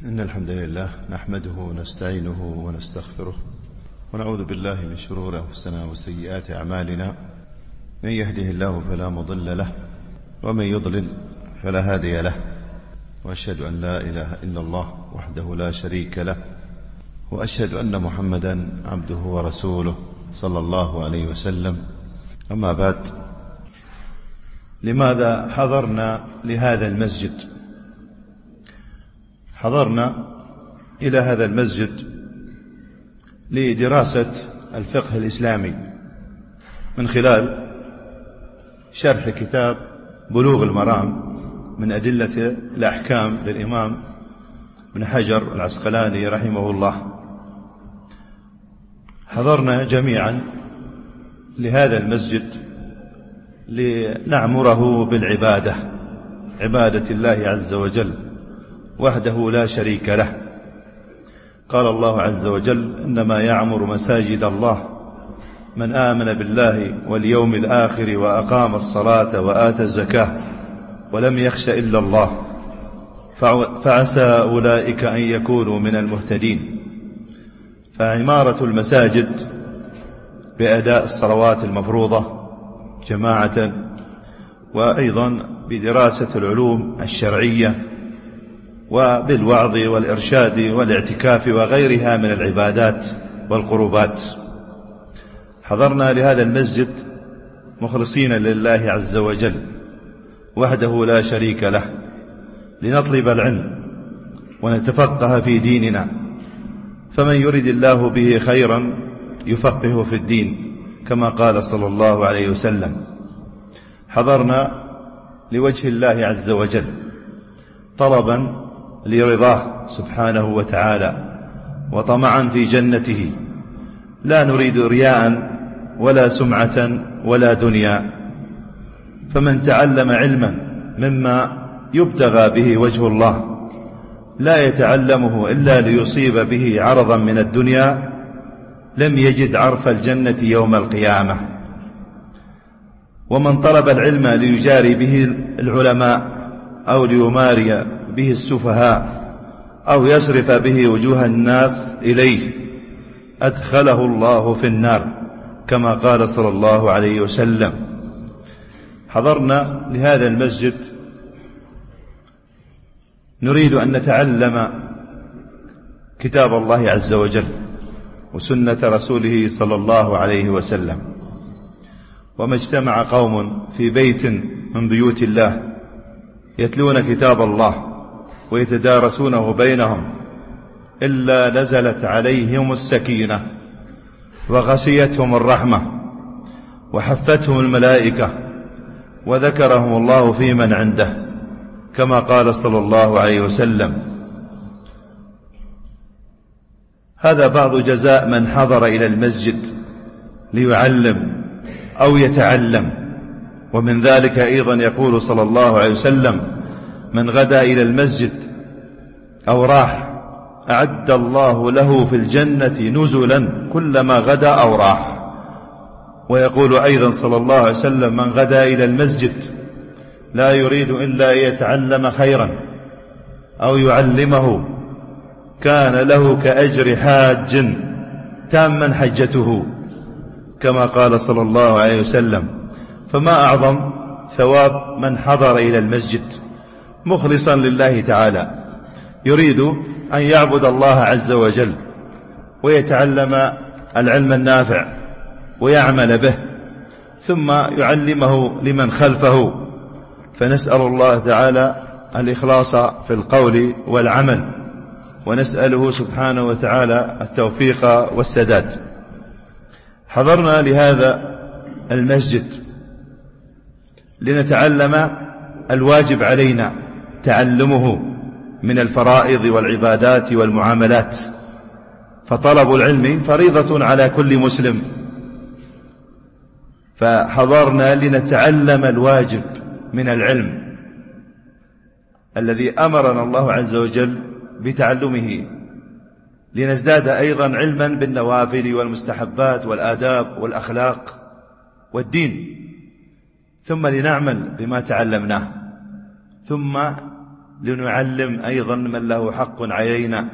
إن الحمد لله نحمده ونستعينه ونستغفره ونعوذ بالله من شرور أنفسنا وسيئات أعمالنا. من يهده الله فلا مضل له ومن يضلل فلا هادي له، وأشهد أن لا إله إلا الله وحده لا شريك له، وأشهد أن محمدا عبده ورسوله صلى الله عليه وسلم. أما بعد، لماذا حضرنا لهذا المسجد؟ حضرنا إلى هذا المسجد لدراسة الفقه الإسلامي من خلال شرح كتاب بلوغ المرام من أدلة الأحكام للإمام ابن حجر العسقلاني رحمه الله. حضرنا جميعا لهذا المسجد لنعمره بالعبادة، عبادة الله عز وجل وحده لا شريك له. قال الله عز وجل: إنما يعمر مساجد الله من آمن بالله واليوم الآخر وأقام الصلاة وآتى الزكاة ولم يخش إلا الله فعسى أولئك أن يكونوا من المهتدين. فعمارة المساجد بأداء الصلوات المفروضة جماعة، وأيضا بدراسة العلوم الشرعية وبالوعظ والإرشاد والاعتكاف وغيرها من العبادات والقربات. حضرنا لهذا المسجد مخلصين لله عز وجل وحده لا شريك له، لنطلب العلم ونتفقه في ديننا، فمن يرد الله به خيرا يفقهه في الدين كما قال صلى الله عليه وسلم. حضرنا لوجه الله عز وجل طلبا لرضاه سبحانه وتعالى وطمعا في جنته، لا نريد رياء ولا سمعة ولا دنيا. فمن تعلم علما مما يبتغى به وجه الله لا يتعلمه إلا ليصيب به عرضا من الدنيا لم يجد عرف الجنة يوم القيامة. ومن طلب العلم ليجاري به العلماء أو ليماري به السفهاء أو يصرف به وجوه الناس إليه أدخله الله في النار كما قال صلى الله عليه وسلم. حضرنا لهذا المسجد نريد أن نتعلم كتاب الله عز وجل وسنة رسوله صلى الله عليه وسلم. وما اجتمع قوم في بيت من بيوت الله يتلون كتاب الله ويتدارسونه بينهم إلا نزلت عليهم السكينة وغشيتهم الرحمة وحفتهم الملائكة وذكرهم الله في من عنده كما قال صلى الله عليه وسلم. هذا بعض جزاء من حضر إلى المسجد ليعلم أو يتعلم. ومن ذلك أيضا يقول صلى الله عليه وسلم: من غدا إلى المسجد أو راح أعد الله له في الجنة نزلا كلما غدا أو راح. ويقول أيضا صلى الله عليه وسلم: من غدا إلى المسجد لا يريد إلا أن يتعلم خيرا أو يعلمه كان له كأجر حاج تاما حجته كما قال صلى الله عليه وسلم. فما أعظم ثواب من حضر إلى المسجد مخلصا لله تعالى يريد أن يعبد الله عز وجل ويتعلم العلم النافع ويعمل به ثم يعلمه لمن خلفه. فنسأل الله تعالى الإخلاص في القول والعمل، ونسأله سبحانه وتعالى التوفيق والسداد. حضرنا لهذا المسجد لنتعلم الواجب علينا تعلمه من الفرائض والعبادات والمعاملات، فطلب العلم فريضة على كل مسلم. فحضرنا لنتعلم الواجب من العلم الذي أمرنا الله عز وجل بتعلمه، لنزداد أيضا علما بالنوافل والمستحبات والآداب والأخلاق والدين، ثم لنعمل بما تعلمناه، ثم لنعلم أيضا من له حق علينا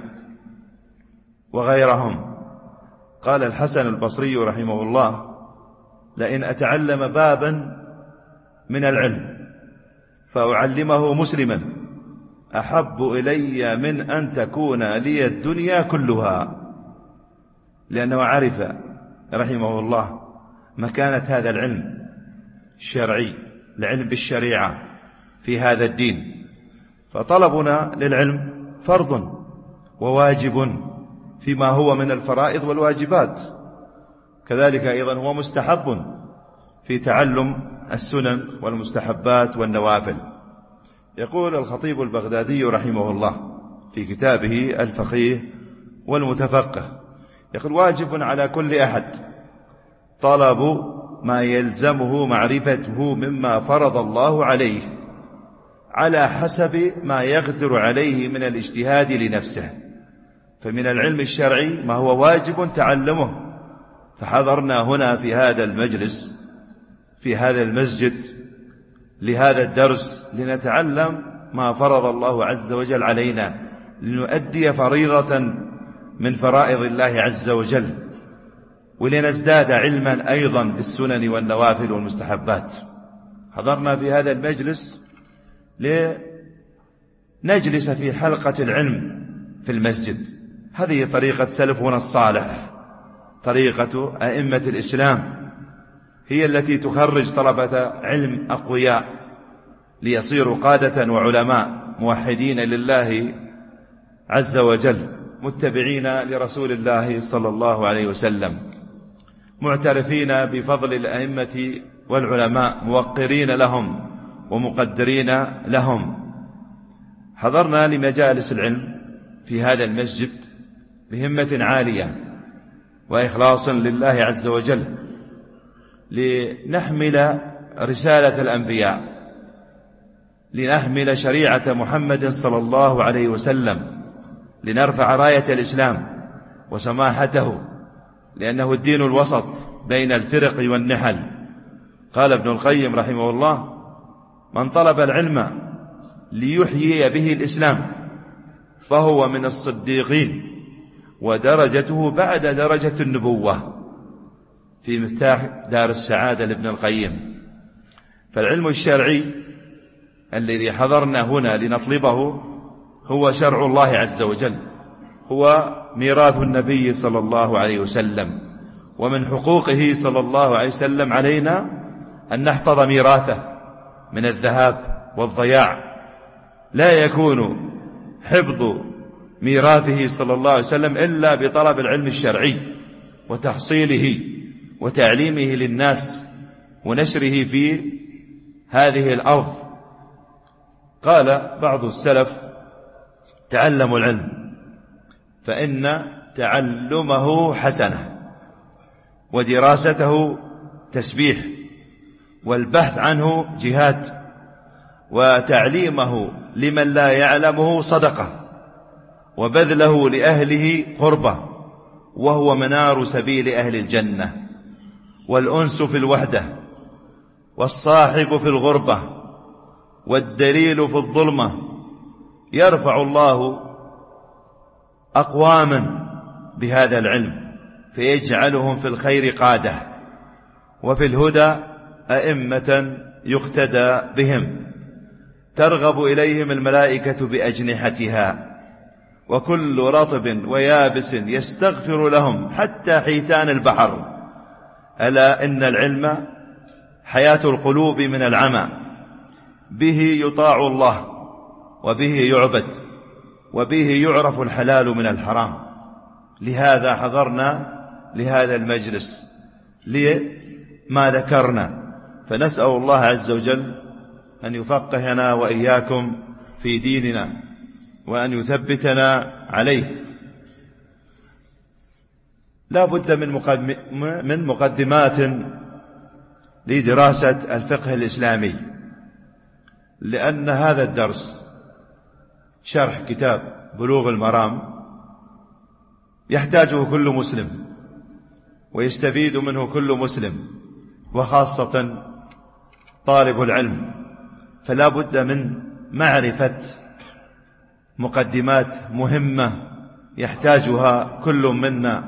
وغيرهم. قال الحسن البصري رحمه الله: لئن أتعلم بابا من العلم فأعلمه مسلما أحب إلي من أن تكون لي الدنيا كلها. لأنه عرف رحمه الله مكانة هذا العلم الشرعي، العلم بالشريعة في هذا الدين. فطلبنا للعلم فرض وواجب فيما هو من الفرائض والواجبات، كذلك أيضا هو مستحب في تعلم السنن والمستحبات والنوافل. يقول الخطيب البغدادي رحمه الله في كتابه الفقيه والمتفقه، يقول: واجب على كل أحد طلب ما يلزمه معرفته مما فرض الله عليه على حسب ما يقدر عليه من الاجتهاد لنفسه. فمن العلم الشرعي ما هو واجب تعلمه. فحضرنا هنا في هذا المجلس في هذا المسجد لهذا الدرس لنتعلم ما فرض الله عز وجل علينا، لنؤدي فريضة من فرائض الله عز وجل، ولنزداد علما أيضا بالسنن والنوافل والمستحبات. حضرنا في هذا المجلس لنجلس في حلقة العلم في المسجد. هذه طريقة سلفنا الصالح، طريقة أئمة الإسلام، هي التي تخرج طلبة علم أقوياء ليصيروا قادة وعلماء موحدين لله عز وجل، متبعين لرسول الله صلى الله عليه وسلم، معترفين بفضل الأئمة والعلماء، موقرين لهم ومقدرين لهم. حضرنا لمجالس العلم في هذا المسجد بهمة عالية وإخلاص لله عز وجل، لنحمل رسالة الأنبياء، لنحمل شريعة محمد صلى الله عليه وسلم، لنرفع راية الإسلام وسماحته، لأنه الدين الوسط بين الفرق والنحل. قال ابن القيم رحمه الله: من طلب العلم ليحيي به الإسلام فهو من الصديقين، ودرجته بعد درجة النبوة، في مفتاح دار السعادة لابن القيم. فالعلم الشرعي الذي حضرنا هنا لنطلبه هو شرع الله عز وجل، هو ميراث النبي صلى الله عليه وسلم، ومن حقوقه صلى الله عليه وسلم علينا أن نحفظ ميراثه من الذهاب والضياع. لا يكون حفظ ميراثه صلى الله عليه وسلم إلا بطلب العلم الشرعي وتحصيله وتعليمه للناس ونشره في هذه الأرض. قال بعض السلف: تعلموا العلم فإن تعلمه حسنة، ودراسته تسبيح، والبحث عنه جهاد، وتعليمه لمن لا يعلمه صدقة، وبذله لأهله قربة، وهو منار سبيل أهل الجنة، والأنس في الوحدة، والصاحب في الغربة، والدليل في الظلمة. يرفع الله أقواما بهذا العلم فيجعلهم في الخير قادة، وفي الهدى أئمة يقتدى بهم، ترغب إليهم الملائكة بأجنحتها، وكل رطب ويابس يستغفر لهم حتى حيتان البحر. ألا إن العلم حياة القلوب من العمى، به يطاع الله، وبه يعبد، وبه يعرف الحلال من الحرام. لهذا حضرنا لهذا المجلس لما ذكرنا، فنسأل الله عز وجل أن يفقهنا وإياكم في ديننا، وأن يثبتنا عليه. لا بد من مقدمات لدراسة الفقه الإسلامي، لأن هذا الدرس شرح كتاب بلوغ المرام يحتاجه كل مسلم، ويستفيد منه كل مسلم، وخاصة طالب العلم. فلا بد من معرفة مقدمات مهمة يحتاجها كل منا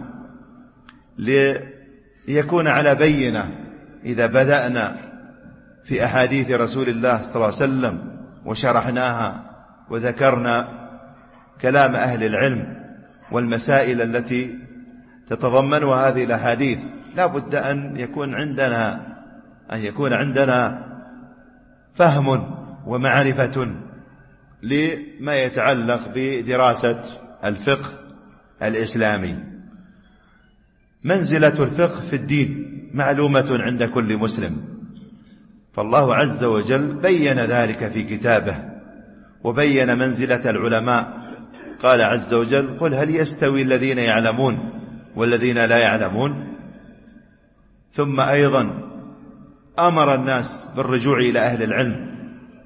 ليكون على بينة إذا بدأنا في أحاديث رسول الله صلى الله عليه وسلم وشرحناها وذكرنا كلام أهل العلم والمسائل التي تتضمنها هذه الأحاديث، لا بد أن يكون عندنا فهم ومعرفة لما يتعلق بدراسة الفقه الإسلامي. منزلة الفقه في الدين معلومة عند كل مسلم، فالله عز وجل بين ذلك في كتابه وبين منزلة العلماء. قال عز وجل: قل هل يستوي الذين يعلمون والذين لا يعلمون. ثم أيضا أمر الناس بالرجوع إلى أهل العلم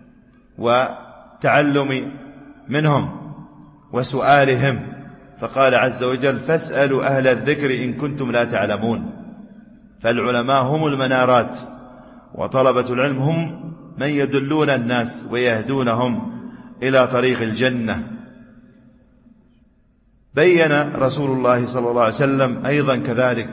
وتعلم منهم وسؤالهم، فقال عز وجل: فاسألوا أهل الذكر إن كنتم لا تعلمون. فالعلماء هم المنارات، وطلبة العلم هم من يدلون الناس ويهدونهم إلى طريق الجنة. بين رسول الله صلى الله عليه وسلم أيضا كذلك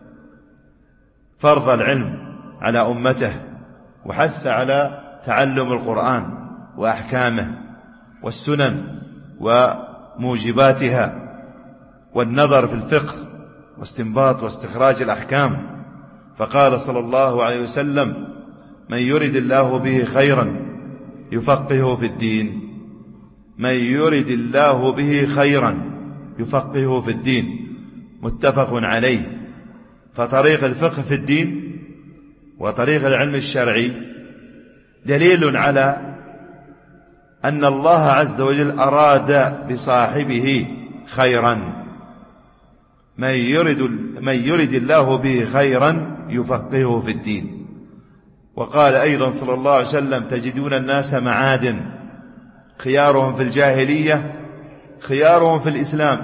فرض العلم على أمته، وحث على تعلم القرآن وأحكامه والسنن وموجباتها والنظر في الفقه واستنباط واستخراج الأحكام. فقال صلى الله عليه وسلم: من يرد الله به خيرا يفقهه في الدين. من يرد الله به خيرا يفقهه في الدين، متفق عليه. فطريق الفقه في الدين وطريق العلم الشرعي دليل على أن الله عز وجل أراد بصاحبه خيرا. من يرد الله به خيرا يفقهه في الدين. وقال أيضا صلى الله عليه وسلم: تجدون الناس معادن، خيارهم في الجاهلية خيارهم في الإسلام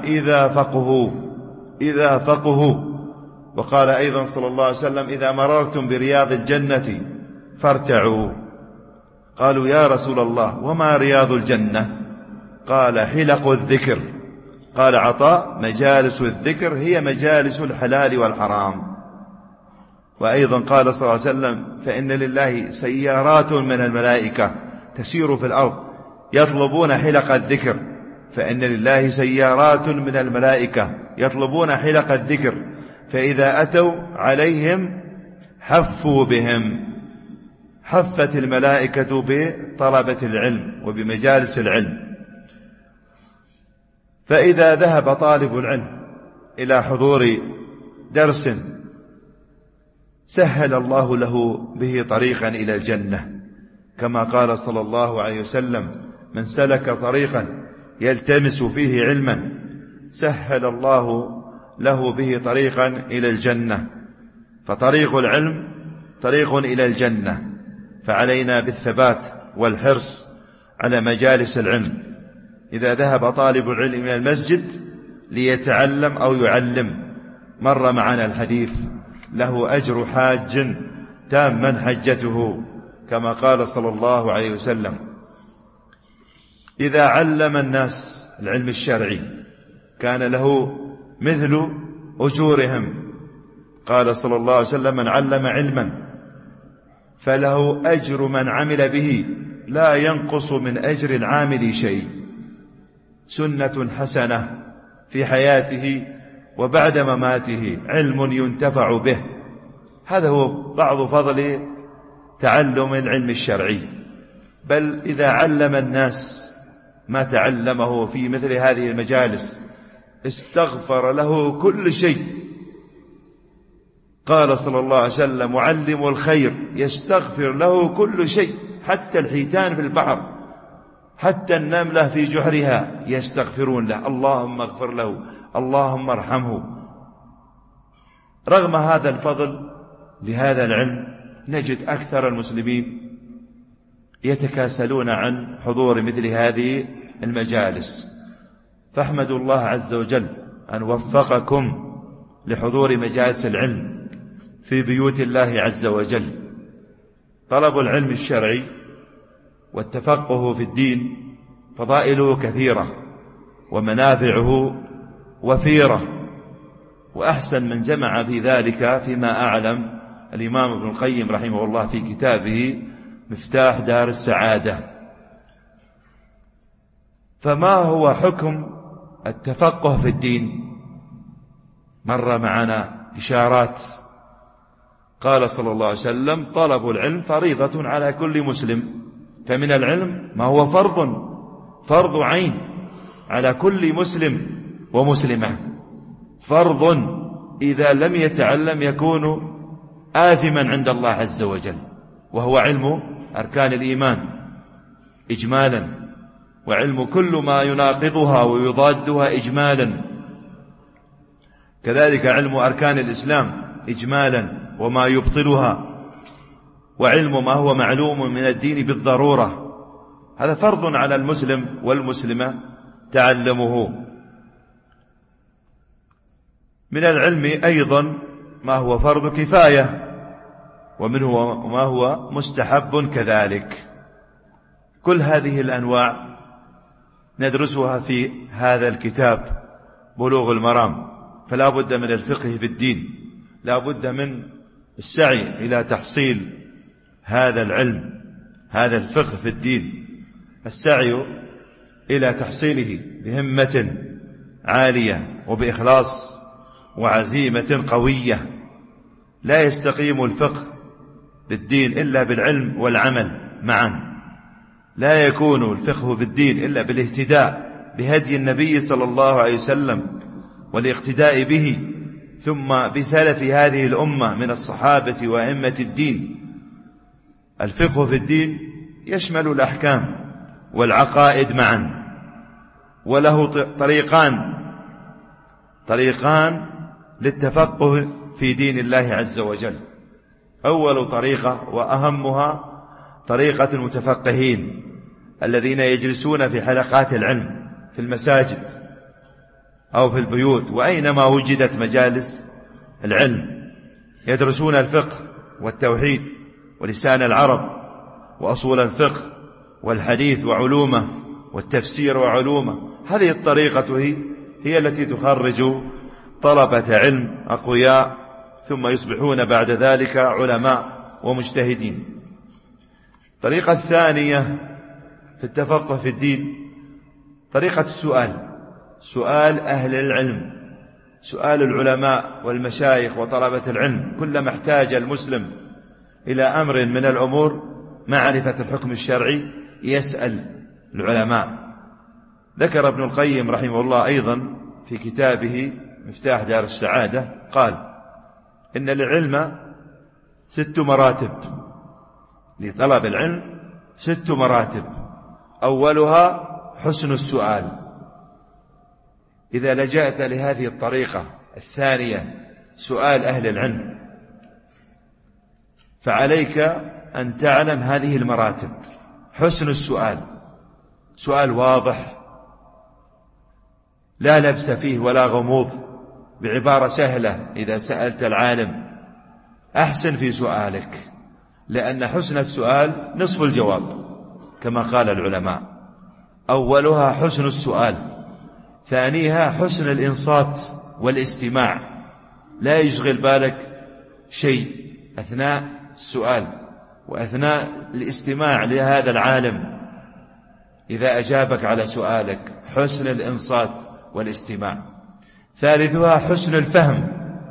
إذا فقهوا. وقال أيضا صلى الله عليه وسلم: إذا مررتم برياض الجنة فارتعوا. قالوا: يا رسول الله وما رياض الجنة؟ قال: حلق الذكر. قال عطاء: مجالس الذكر هي مجالس الحلال والحرام. وأيضا قال صلى الله عليه وسلم: فإن لله سيارات من الملائكة تسير في الأرض يطلبون حلق الذكر. فإن لله سيارات من الملائكة يطلبون حلق الذكر، فإذا أتوا عليهم حفوا بهم. حفت الملائكة بطلبة العلم وبمجالس العلم. فإذا ذهب طالب العلم إلى حضور درس سهل الله له به طريقا إلى الجنة، كما قال صلى الله عليه وسلم: من سلك طريقا يلتمس فيه علما سهل الله له به طريقا إلى الجنة. فطريق العلم طريق إلى الجنة، فعلينا بالثبات والحرص على مجالس العلم. إذا ذهب طالب العلم إلى المسجد ليتعلم أو يعلم، مر معنا الحديث: له أجر حاج تاما حجته، كما قال صلى الله عليه وسلم. إذا علم الناس العلم الشرعي كان له مثل أجورهم. قال صلى الله عليه وسلم: من علم علما فله أجر من عمل به لا ينقص من أجر العامل شيء. سنة حسنة في حياته وبعد مماته، علم ينتفع به. هذا هو بعض فضل تعلم العلم الشرعي. بل إذا علم الناس ما تعلمه في مثل هذه المجالس استغفر له كل شيء. قال صلى الله عليه وسلم: معلم الخير يستغفر له كل شيء، حتى الحيتان في البحر، حتى النملة في جحرها يستغفرون له: اللهم اغفر له، اللهم ارحمه. رغم هذا الفضل لهذا العلم نجد أكثر المسلمين يتكاسلون عن حضور مثل هذه المجالس. فاحمدوا الله عز وجل أن وفقكم لحضور مجالس العلم في بيوت الله عز وجل. طلب العلم الشرعي والتفقه في الدين فضائله كثيرة ومنافعه وفيرة، وأحسن من جمع في ذلك فيما أعلم الإمام ابن القيم رحمه الله في كتابه مفتاح دار السعادة. فما هو حكم التفقه في الدين؟ مر معنا إشارات. قال صلى الله عليه وسلم: طلب العلم فريضة على كل مسلم. فمن العلم ما هو فرض عين على كل مسلم ومسلمة، فرض إذا لم يتعلم يكون آثما عند الله عز وجل، وهو علم أركان الإيمان إجمالا، وعلم كل ما يناقضها ويضادها إجمالا، كذلك علم أركان الإسلام إجمالا وما يبطلها، وعلم ما هو معلوم من الدين بالضرورة. هذا فرض على المسلم والمسلمة تعلمه. من العلم أيضا ما هو فرض كفاية، ومنه ما هو مستحب كذلك. كل هذه الأنواع ندرسها في هذا الكتاب بلوغ المرام. فلا بد من الفقه في الدين، لا بد من السعي إلى تحصيل هذا العلم، هذا الفقه في الدين، السعي إلى تحصيله بهمة عالية وبإخلاص وعزيمة قوية. لا يستقيم الفقه بالدين إلا بالعلم والعمل معا، لا يكون الفقه في الدين إلا بالاهتداء بهدي النبي صلى الله عليه وسلم والاقتداء به، ثم بسلف هذه الأمة من الصحابة وأئمة الدين. الفقه في الدين يشمل الأحكام والعقائد معا، وله طريقان للتفقه في دين الله عز وجل. أول طريقة وأهمها طريقة المتفقهين الذين يجلسون في حلقات العلم في المساجد أو في البيوت وأينما وجدت مجالس العلم، يدرسون الفقه والتوحيد ولسان العرب وأصول الفقه والحديث وعلومه والتفسير وعلومه. هذه الطريقة هي التي تخرج طلبة علم أقوياء، ثم يصبحون بعد ذلك علماء ومجتهدين. الطريقة الثانية في التفقه في الدين طريقة سؤال أهل العلم، سؤال العلماء والمشايخ وطلبة العلم. كلما احتاج المسلم إلى أمر من الأمور معرفة الحكم الشرعي يسأل العلماء. ذكر ابن القيم رحمه الله أيضا في كتابه مفتاح دار السعادة، قال: إن للعلم 6 مراتب، لطلب العلم 6 مراتب. أولها حسن السؤال. إذا لجأت لهذه الطريقة الثانية سؤال أهل العلم، فعليك أن تعلم هذه المراتب. حسن السؤال، سؤال واضح لا لبس فيه ولا غموض، بعبارة سهلة. إذا سألت العالم أحسن في سؤالك، لأن حسن السؤال نصف الجواب كما قال العلماء. أولها حسن السؤال، ثانيها حسن الإنصات والاستماع، لا يشغل بالك شيء أثناء السؤال وأثناء الاستماع لهذا العالم إذا أجابك على سؤالك. حسن الإنصات والاستماع. ثالثها حسن الفهم،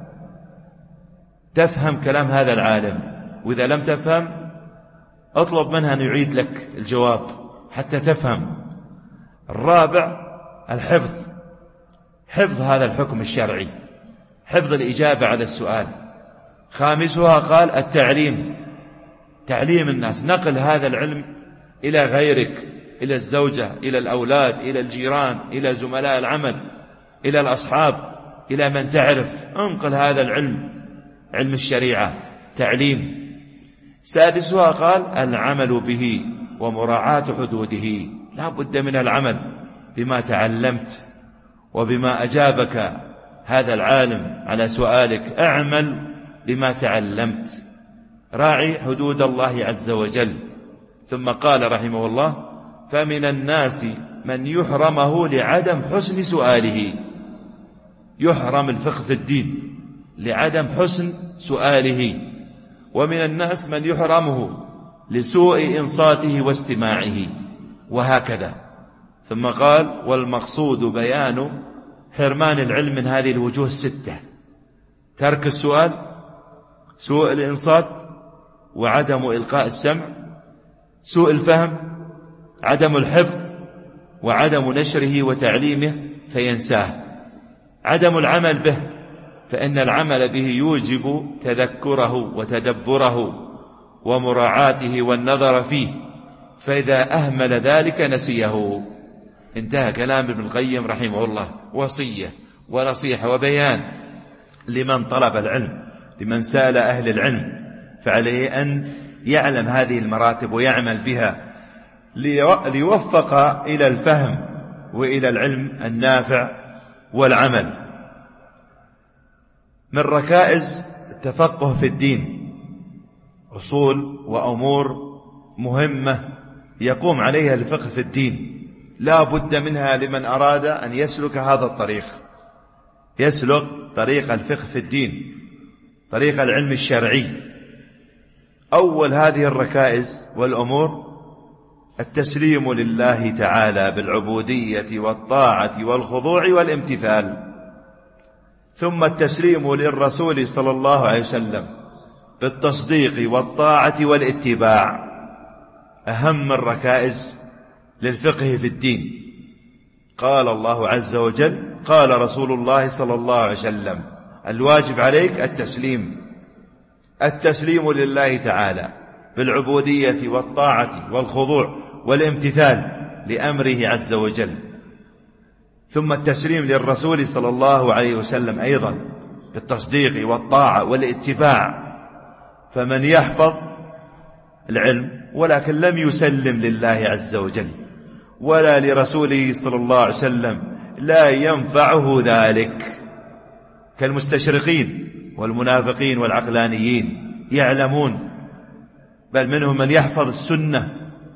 تفهم كلام هذا العالم، وإذا لم تفهم اطلب منها أن يعيد لك الجواب حتى تفهم. الرابع الحفظ، حفظ هذا الحكم الشرعي، حفظ الإجابة على السؤال. خامسها قال التعليم، تعليم الناس، نقل هذا العلم إلى غيرك، إلى الزوجة، إلى الأولاد، إلى الجيران، إلى زملاء العمل، إلى الأصحاب، إلى من تعرف. انقل هذا العلم، علم الشريعة، تعليم. سادسها قال العمل به ومراعاة حدوده، لا بد من العمل بما تعلمت وبما أجابك هذا العالم على سؤالك. اعمل بما تعلمت، راعي حدود الله عز وجل. ثم قال رحمه الله: فمن الناس من يحرمه لعدم حسن سؤاله، يحرم الفقه في الدين لعدم حسن سؤاله، ومن الناس من يحرمه لسوء إنصاته واستماعه، وهكذا. ثم قال: والمقصود بيان حرمان العلم من هذه الوجوه الستة: ترك السؤال، سوء الإنصات، وعدم إلقاء السمع، سوء الفهم، عدم الحفظ، وعدم نشره وتعليمه فينساه، عدم العمل به، فإن العمل به يوجب تذكره وتدبره ومراعاته والنظر فيه، فإذا أهمل ذلك نسيه. انتهى كلام ابن القيم رحمه الله، وصية ونصيحة وبيان لمن طلب العلم، لمن سأل أهل العلم، فعليه أن يعلم هذه المراتب ويعمل بها ليوفق إلى الفهم وإلى العلم النافع والعمل. من ركائز التفقه في الدين أصول وأمور مهمة يقوم عليها الفقه في الدين، لا بد منها لمن أراد أن يسلك هذا الطريق، يسلك طريق الفقه في الدين، طريق العلم الشرعي. أول هذه الركائز والأمور التسليم لله تعالى بالعبودية والطاعة والخضوع والامتثال، ثم التسليم للرسول صلى الله عليه وسلم بالتصديق والطاعة والاتباع، أهم الركائز للفقه في الدين. قال الله عز وجل، قال رسول الله صلى الله عليه وسلم: الواجب عليك التسليم لله تعالى بالعبودية والطاعة والخضوع والامتثال لأمره عز وجل، ثم التسليم للرسول صلى الله عليه وسلم أيضا بالتصديق والطاعة والاتباع. فمن يحفظ العلم ولكن لم يسلم لله عز وجل ولا لرسوله صلى الله عليه وسلم لا ينفعه ذلك، كالمستشرقين والمنافقين والعقلانيين، يعلمون، بل منهم من يحفظ السنة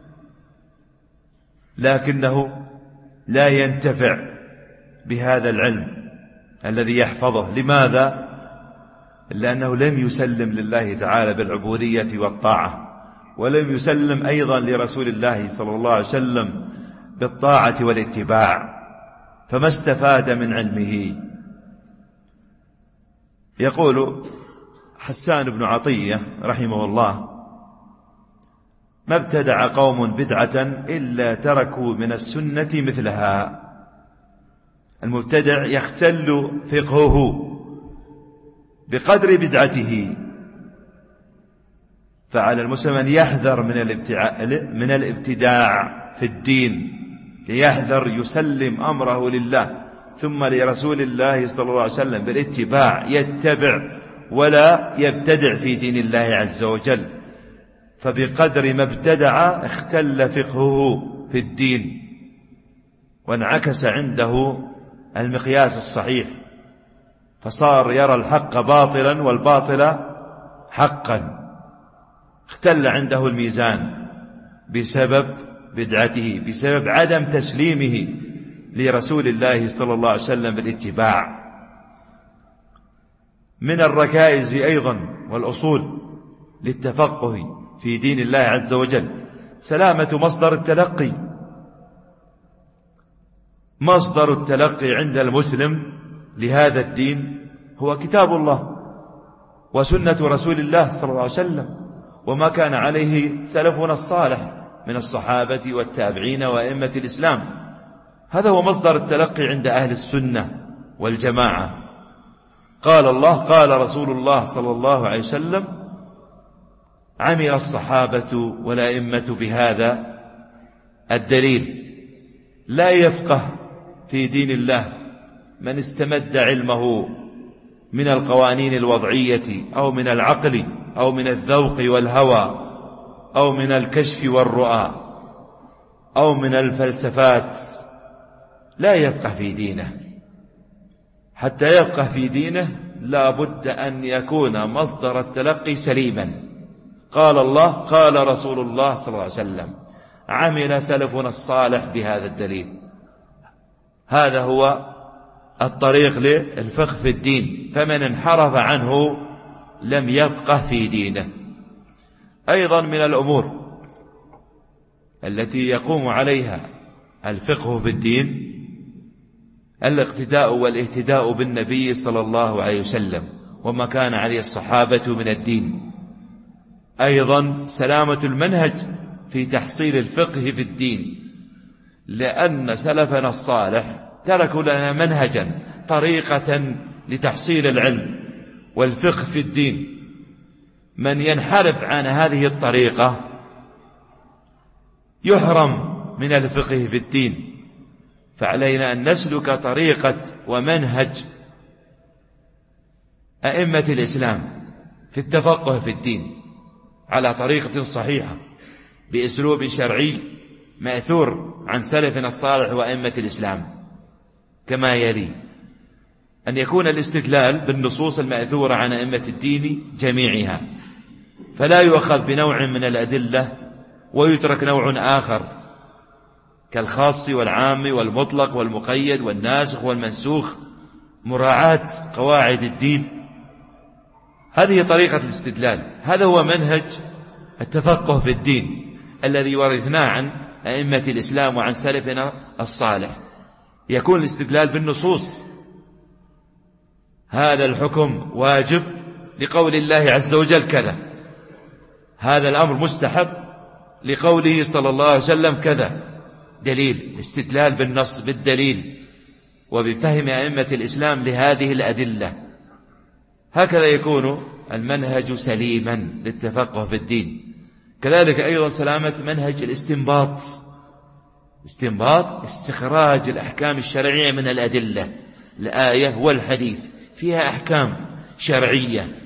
لكنه لا ينتفع بهذا العلم الذي يحفظه. لماذا؟ لأنه لم يسلم لله تعالى بالعبودية والطاعة، ولم يسلم أيضا لرسول الله صلى الله عليه وسلم بالطاعة والاتباع، فما استفاد من علمه. يقول حسان بن عطية رحمه الله: ما ابتدع قوم بدعة إلا تركوا من السنة مثلها. المبتدع يختل فقهه بقدر بدعته، فعلى المسلم أن يحذر من الابتداع في الدين، ليحذر يسلم أمره لله ثم لرسول الله صلى الله عليه وسلم بالاتباع، يتبع ولا يبتدع في دين الله عز وجل. فبقدر ما ابتدع اختل فقهه في الدين، وانعكس عنده المقياس الصحيح، فصار يرى الحق باطلا والباطل حقا، اختل عنده الميزان بسبب بدعته، بسبب عدم تسليمه لرسول الله صلى الله عليه وسلم بالاتباع. من الركائز أيضا والأصول للتفقه في دين الله عز وجل سلامة مصدر التلقي. مصدر التلقي عند المسلم لهذا الدين هو كتاب الله وسنة رسول الله صلى الله عليه وسلم، وما كان عليه سلفنا الصالح من الصحابة والتابعين وأئمة الإسلام. هذا هو مصدر التلقي عند أهل السنة والجماعة. قال الله، قال رسول الله صلى الله عليه وسلم، عمل الصحابة والأئمة بهذا الدليل. لا يفقه في دين الله من استمد علمه من القوانين الوضعية أو من العقل أو من الذوق والهوى أو من الكشف والرؤى أو من الفلسفات، لا يفقه في دينه. حتى يفقه في دينه لا بد أن يكون مصدر التلقي سليما. قال الله، قال رسول الله صلى الله عليه وسلم، عمل سلفنا الصالح بهذا الدليل. هذا هو الطريق للفقه في الدين، فمن انحرف عنه لم يفقه في دينه. أيضا من الأمور التي يقوم عليها الفقه في الدين الاقتداء والاهتداء بالنبي صلى الله عليه وسلم وما كان عليه الصحابة من الدين. أيضا سلامة المنهج في تحصيل الفقه في الدين، لأن سلفنا الصالح تركوا لنا منهجا، طريقة لتحصيل العلم والفقه في الدين. من ينحرف عن هذه الطريقة يحرم من الفقه في الدين. فعلينا أن نسلك طريقة ومنهج أئمة الإسلام في التفقه في الدين على طريقة صحيحة بأسلوب شرعي مأثور عن سلفنا الصالح وأئمة الإسلام، كما يلي: أن يكون الاستدلال بالنصوص المأثورة عن أئمة الدين جميعها، فلا يؤخذ بنوع من الأدلة ويترك نوع آخر كالخاص والعام والمطلق والمقيد والناسخ والمنسوخ، مراعاة قواعد الدين. هذه طريقة الاستدلال، هذا هو منهج التفقه في الدين الذي ورثناه عن أئمة الإسلام وعن سلفنا الصالح. يكون الاستدلال بالنصوص، هذا الحكم واجب لقول الله عز وجل كذا، هذا الأمر مستحب لقوله صلى الله عليه وسلم كذا، دليل. الاستدلال بالنص بالدليل وبفهم أئمة الإسلام لهذه الأدلة. هكذا يكون المنهج سليما للتفقه في الدين. كذلك أيضا سلامة منهج الاستنباط، استخراج الأحكام الشرعية من الأدلة، الآية والحديث فيها أحكام شرعية،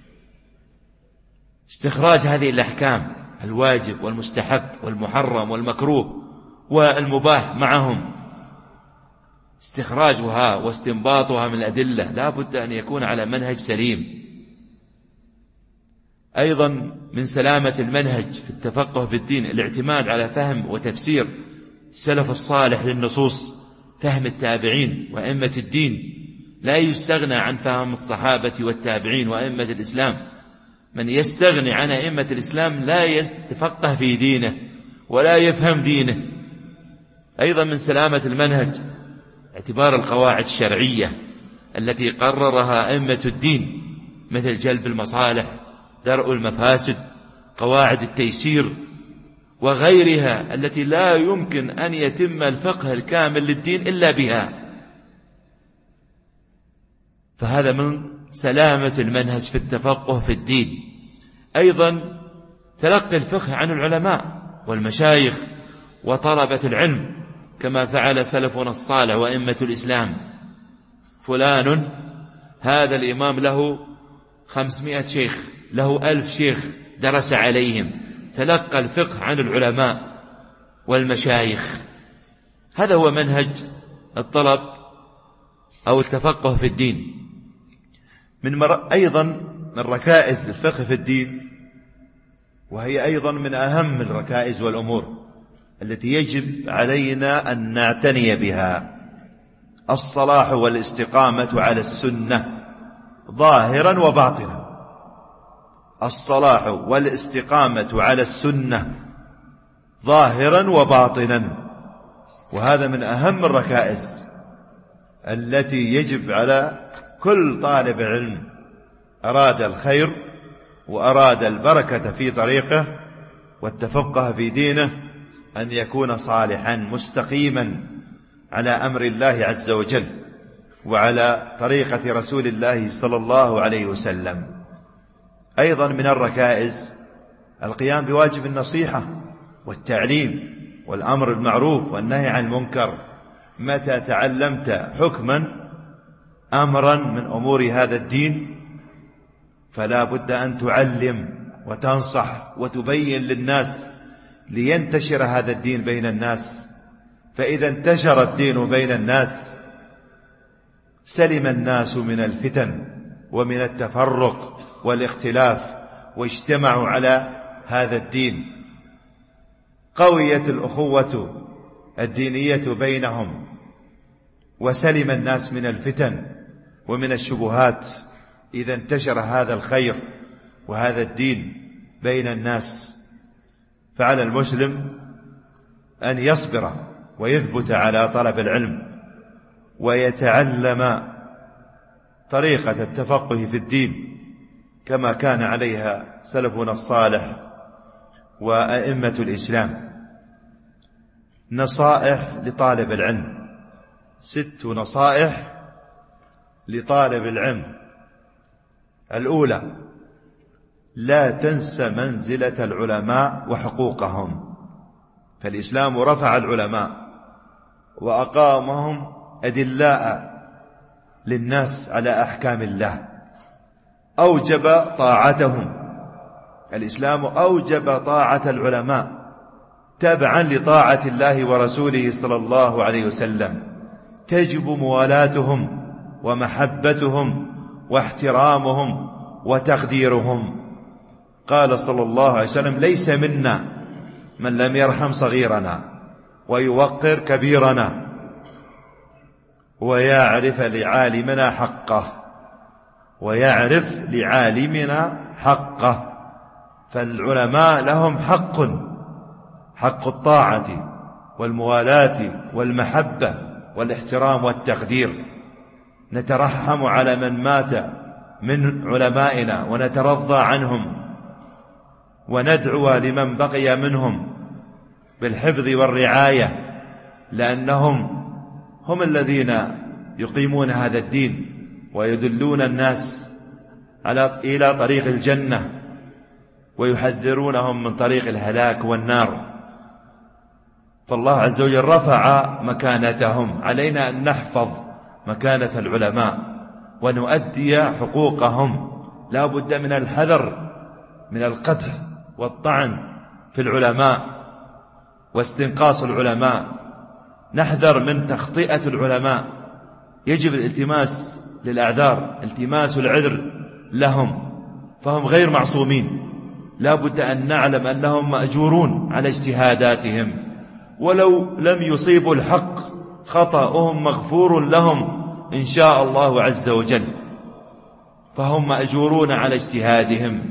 استخراج هذه الأحكام، الواجب والمستحب والمحرم والمكروه والمباح معهم، استخراجها واستنباطها من الأدلة لا بد أن يكون على منهج سليم. أيضا من سلامة المنهج في التفقه في الدين الاعتماد على فهم وتفسير السلف الصالح للنصوص، فهم التابعين وأئمة الدين. لا يستغنى عن فهم الصحابة والتابعين وأئمة الإسلام. من يستغني عن أئمة الإسلام لا يتفقه في دينه ولا يفهم دينه. أيضا من سلامة المنهج اعتبار القواعد الشرعية التي قررها أئمة الدين، مثل جلب المصالح، درء المفاسد، قواعد التيسير وغيرها التي لا يمكن أن يتم الفقه الكامل للدين إلا بها. فهذا من سلامة المنهج في التفقه في الدين. أيضا تلقي الفقه عن العلماء والمشايخ وطلبة العلم كما فعل سلفنا الصالح وأئمة الإسلام. فلان هذا الإمام له 500 شيخ، له 1000 شيخ درس عليهم، تلقى الفقه عن العلماء والمشايخ. هذا هو منهج الطلب أو التفقه في الدين. أيضا من ركائز الفقه في الدين، وهي أيضا من أهم الركائز والأمور التي يجب علينا أن نعتني بها، الصلاح والاستقامة على السنة ظاهرا وباطنا. الصلاح والاستقامة على السنة ظاهرا وباطنا، وهذا من أهم الركائز التي يجب على كل طالب علم أراد الخير وأراد البركة في طريقه والتفقه في دينه أن يكون صالحا مستقيما على أمر الله عز وجل وعلى طريقة رسول الله صلى الله عليه وسلم. أيضا من الركائز القيام بواجب النصيحة والتعليم والأمر بالمعروف والنهي عن المنكر. متى تعلمت حكما أمرا من أمور هذا الدين فلا بد أن تعلم وتنصح وتبين للناس لينتشر هذا الدين بين الناس. فإذا انتشر الدين بين الناس سلم الناس من الفتن ومن قويت الأخوة الدينية بينهم، وسلم الناس من الفتن ومن الشبهات إذا انتشر هذا الخير وهذا الدين بين الناس. فعلى المسلم أن يصبر ويثبت على طلب العلم، ويتعلم طريقة التفقه في الدين كما كان عليها سلفنا الصالح وأئمة الإسلام. نصائح لطالب العلم، 6 نصائح لطالب العلم. الأولى: لا تنس منزلة العلماء وحقوقهم، فالإسلام رفع العلماء وأقامهم أدلاء للناس على أحكام الله، أوجب طاعتهم. الإسلام أوجب طاعة العلماء تبعا لطاعة الله ورسوله صلى الله عليه وسلم، تجب موالاتهم ومحبتهم واحترامهم وتقديرهم. قال صلى الله عليه وسلم: ليس منا من لم يرحم صغيرنا ويوقر كبيرنا ويعرف لعالمنا حقه، ويعرف لعالمنا حقه. فالعلماء لهم حق الطاعة والموالاة والمحبة والاحترام والتقدير. نترحم على من مات من علمائنا ونترضى عنهم، وندعو لمن بقي منهم بالحفظ والرعاية، لأنهم هم الذين يقيمون هذا الدين ويدلون الناس إلى طريق الجنة، ويحذرونهم من طريق الهلاك والنار. فالله عز وجل رفع مكانتهم، علينا أن نحفظ مكانة العلماء ونؤدي حقوقهم. لا بد من الحذر من القدح والطعن في العلماء واستنقاص العلماء، نحذر من تخطئة العلماء. يجب الالتماس للأعذار، التماس العذر لهم، فهم غير معصومين. لا بد أن نعلم أنهم مأجورون على اجتهاداتهم، ولو لم يصيبوا الحق خطأهم مغفور لهم إن شاء الله عز وجل، فهم مأجورون على اجتهادهم.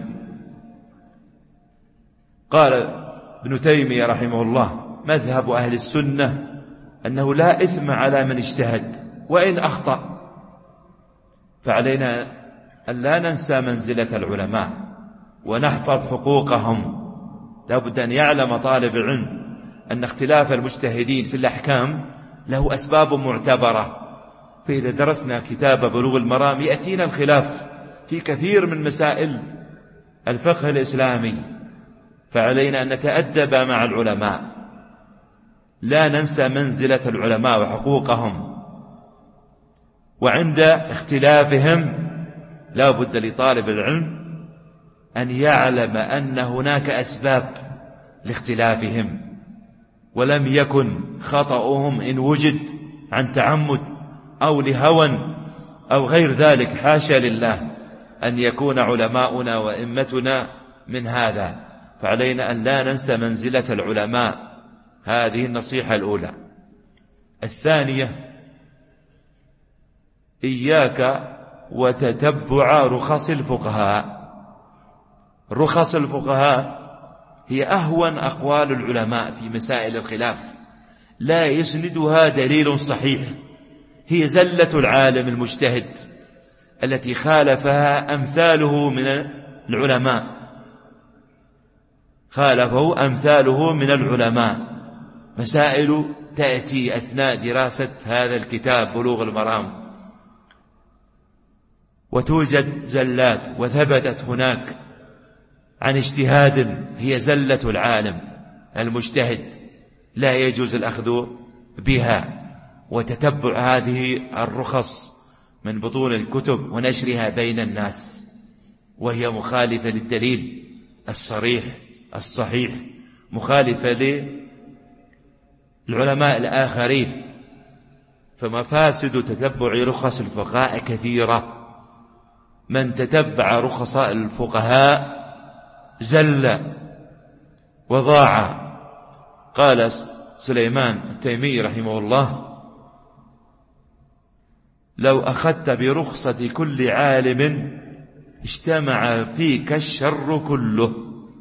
قال ابن تيمية رحمه الله: مذهب أهل السنة أنه لا إثم على من اجتهد وإن أخطأ. فعلينا أن لا ننسى منزلة العلماء ونحفظ حقوقهم. لا بد أن يعلم طالب العلم أن اختلاف المجتهدين في الأحكام له أسباب معتبرة. فإذا درسنا كتاب بلوغ المرام يأتينا الخلاف في كثير من مسائل الفقه الإسلامي، فعلينا أن نتأدب مع العلماء، لا ننسى منزلة العلماء وحقوقهم. وعند اختلافهم لا بد لطالب العلم أن يعلم أن هناك أسباب لاختلافهم، ولم يكن خطأهم إن وجد عن تعمد أو لهوى أو غير ذلك، حاشا لله أن يكون علماؤنا وإمتنا من هذا. فعلينا أن لا ننسى منزلة العلماء. هذه النصيحة الأولى. الثانية: إياك وتتبع رخص الفقهاء. رخص الفقهاء هي أهون أقوال العلماء في مسائل الخلاف، لا يسندها دليل صحيح، هي زلة العالم المجتهد التي خالفها أمثاله من العلماء، خالفه أمثاله من العلماء. مسائل تأتي أثناء دراسة هذا الكتاب بلوغ المرام، وتوجد زلات وثبتت هناك عن اجتهاد، هي زلة العالم المجتهد، لا يجوز الأخذ بها. وتتبع هذه الرخص من بطون الكتب ونشرها بين الناس، وهي مخالفة للدليل الصريح الصحيح، مخالفة للعلماء الآخرين. فمفاسد تتبع رخص الفقهاء كثيرة. من تتبع رخص الفقهاء زل وضاع قال سليمان التيمي رحمه الله: لو أخذت برخصة كل عالم اجتمع فيك الشر كله.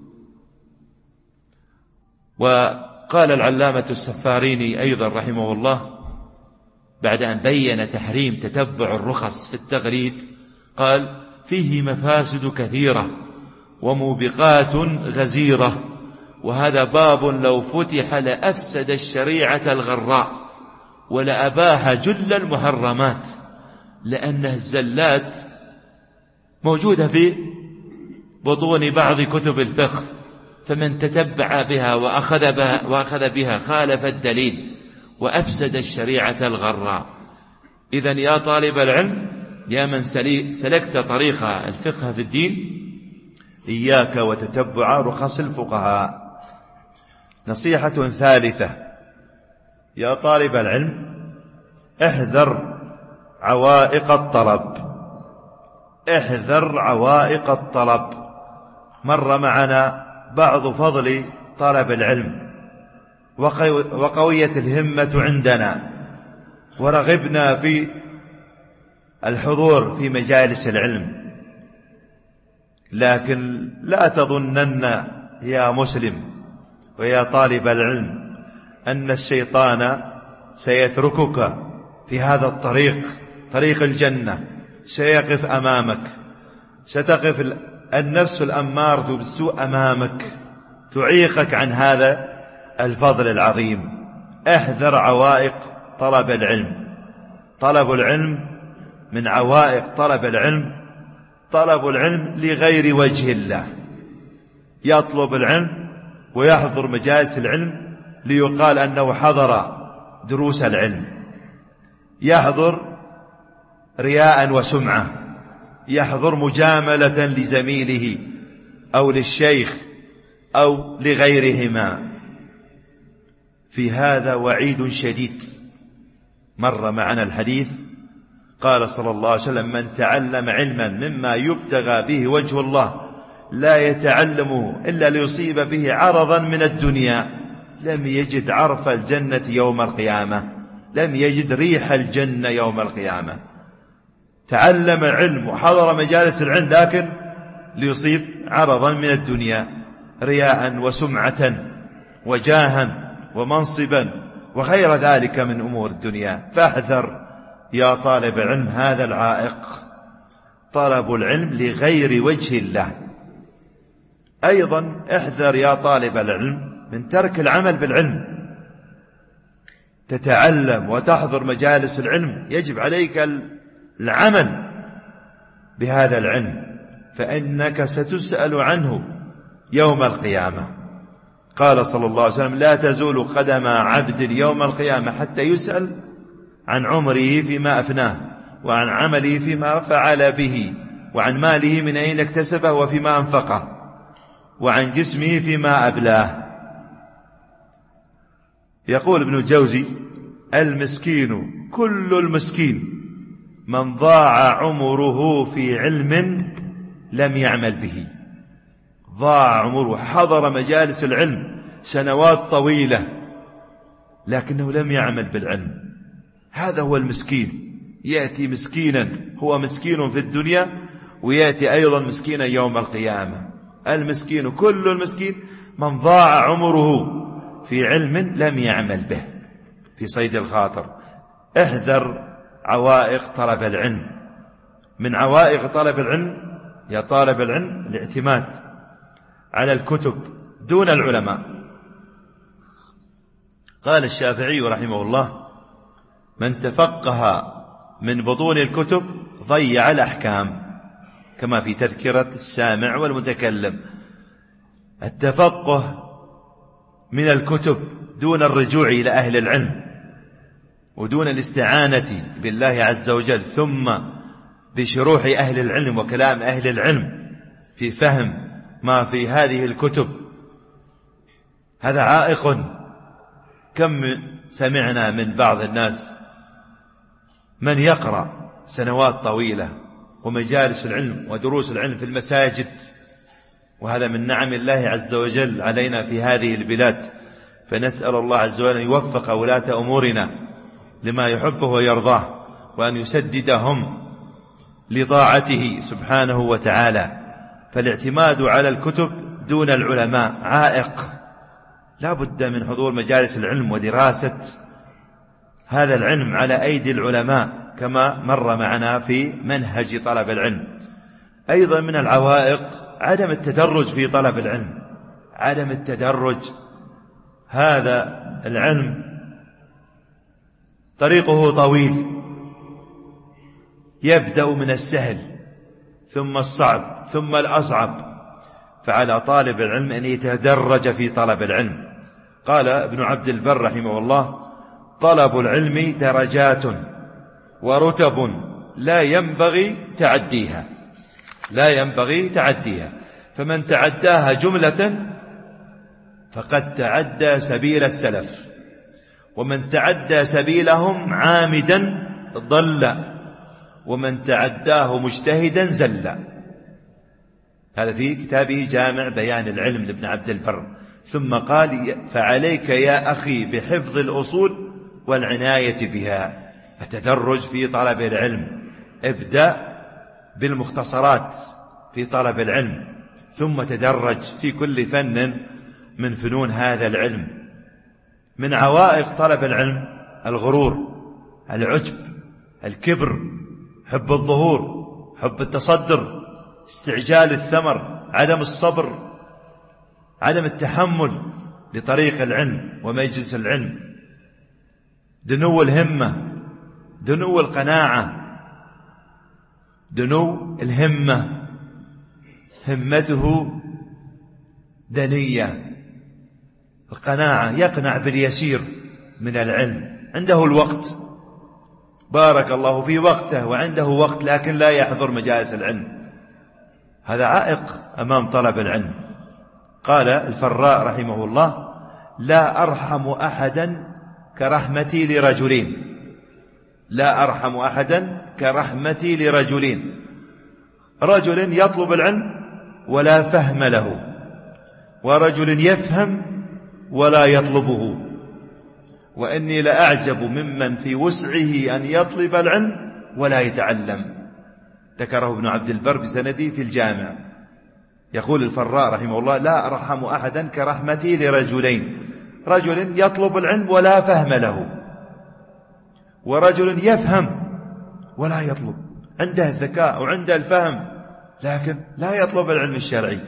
وقال العلامة السفاريني أيضا رحمه الله بعد أن بين تحريم تتبع الرخص في التغريد، قال: فيه مفاسد كثيرة وموبقات غزيرة، وهذا باب لو فتح لأفسد الشريعة الغراء ولأباح جل المحرمات، لأن الزلات موجودة في بطون بعض كتب الفقه، فمن تتبع بها وأخذ بها خالف الدليل وأفسد الشريعة الغراء. إذن يا طالب العلم، يا من سلكت طريق الفقه في الدين، إياك وتتبع رخص الفقهاء. نصيحة ثالثة: يا طالب العلم، احذر عوائق الطلب. احذر عوائق الطلب. مر معنا بعض فضل طلب العلم وقوية الهمة عندنا، ورغبنا في الحضور في مجالس العلم، لكن لا تظنن يا مسلم ويا طالب العلم أن الشيطان سيتركك في هذا الطريق، طريق الجنة. سيقف أمامك، ستقف النفس الأمارة بالسوء أمامك تعيقك عن هذا الفضل العظيم. احذر عوائق طلب العلم. طلب العلم من عوائق طلب العلم طلب العلم لغير وجه الله. يطلب العلم ويحضر مجالس العلم ليقال أنه حضر دروس العلم، يحضر رياء وسمعة، يحضر مجاملة لزميله أو للشيخ أو لغيرهما. في هذا وعيد شديد. مر معنا الحديث، قال صلى الله عليه وسلم: من تعلم علما مما يبتغى به وجه الله لا يتعلمه إلا ليصيب به عرضا من الدنيا لم يجد عرف الجنة يوم القيامة، لم يجد ريح الجنة يوم القيامة. تعلم علم وحضر مجالس العلم لكن ليصيب عرضا من الدنيا، رياء وسمعة وجاها ومنصبا وغير ذلك من أمور الدنيا. فاحذر يا طالب العلم هذا العائق، طلب العلم لغير وجه الله. أيضا احذر يا طالب العلم من ترك العمل بالعلم. تتعلم وتحضر مجالس العلم، يجب عليك العمل بهذا العلم، فإنك ستسأل عنه يوم القيامة. قال صلى الله عليه وسلم: لا تزول قدم عبد يوم القيامة حتى يسأل عن عمره فيما أفناه، وعن عمله فيما فعل به، وعن ماله من أين اكتسبه وفيما أنفقه، وعن جسمه فيما أبلاه. يقول ابن الجوزي: المسكين كل المسكين من ضاع عمره في علم لم يعمل به. ضاع عمره، حضر مجالس العلم سنوات طويلة لكنه لم يعمل بالعلم. هذا هو المسكين. يأتي مسكينا، هو مسكين في الدنيا ويأتي أيضا مسكينا يوم القيامة. المسكين كل المسكين من ضاع عمره في علم لم يعمل به. في صيد الخاطر. احذر عوائق طلب العلم. من عوائق طلب العلم يا طالب العلم الاعتماد على الكتب دون العلماء. قال الشافعي رحمه الله: من تفقه من بطون الكتب ضيع الأحكام، كما في تذكرة السامع والمتكلم. التفقه من الكتب دون الرجوع إلى أهل العلم ودون الاستعانة بالله عز وجل، ثم بشروح أهل العلم وكلام أهل العلم في فهم ما في هذه الكتب، هذا عائق. كم سمعنا من بعض الناس من يقرأ سنوات طويلة ومجالس العلم ودروس العلم في المساجد، وهذا من نعم الله عز وجل علينا في هذه البلاد فنسأل الله عز وجل أن يوفق ولاة أمورنا لما يحبه ويرضاه، وأن يسددهم لطاعته سبحانه وتعالى. فالاعتماد على الكتب دون العلماء عائق، لا بد من حضور مجالس العلم ودراسة هذا العلم على أيدي العلماء كما مر معنا في منهج طلب العلم. أيضا من العوائق عدم التدرج في طلب العلم، عدم التدرج. هذا العلم طريقه طويل، يبدأ من السهل ثم الصعب ثم الأصعب، فعلى طالب العلم أن يتدرج في طلب العلم. قال ابن عبد البر رحمه الله: طلب العلم درجات ورتب لا ينبغي تعديها، لا ينبغي تعديها، فمن تعداها جملة فقد تعدى سبيل السلف، ومن تعدى سبيلهم عامدا ضل، ومن تعداه مجتهدا زل. هذا في كتابه جامع بيان العلم لابن عبد البر. ثم قال: فعليك يا أخي بحفظ الأصول والعناية بها. التدرج في طلب العلم، ابدأ بالمختصرات في طلب العلم، ثم تدرج في كل فن من فنون هذا العلم. من عوائق طلب العلم الغرور، العجب، الكبر، حب الظهور، حب التصدر، استعجال الثمر، عدم الصبر، عدم التحمل لطريق العلم ومجلس العلم، دنو الهمة، دنو القناعة، دنو الهمة، همته دنية. القناعة، يقنع باليسير من العلم، عنده الوقت، بارك الله في وقته وعنده وقت، لكن لا يحضر مجالس العلم. هذا عائق أمام طلب العلم. قال الفراء رحمه الله: لا أرحم أحدا كرحمتي لرجلين، لا أرحم أحدا كرحمتي لرجلين: رجل يطلب العلم ولا فهم له، ورجل يفهم ولا يطلبه، وإني لأعجب ممن في وسعه أن يطلب العلم ولا يتعلم. ذكره ابن عبد البر بسندي في الجامع. يقول الفراء رحمه الله: لا أرحم أحدا كرحمتي لرجلين: رجل يطلب العلم ولا فهم له، ورجل يفهم ولا يطلب، عنده الذكاء وعنده الفهم لكن لا يطلب العلم الشرعي.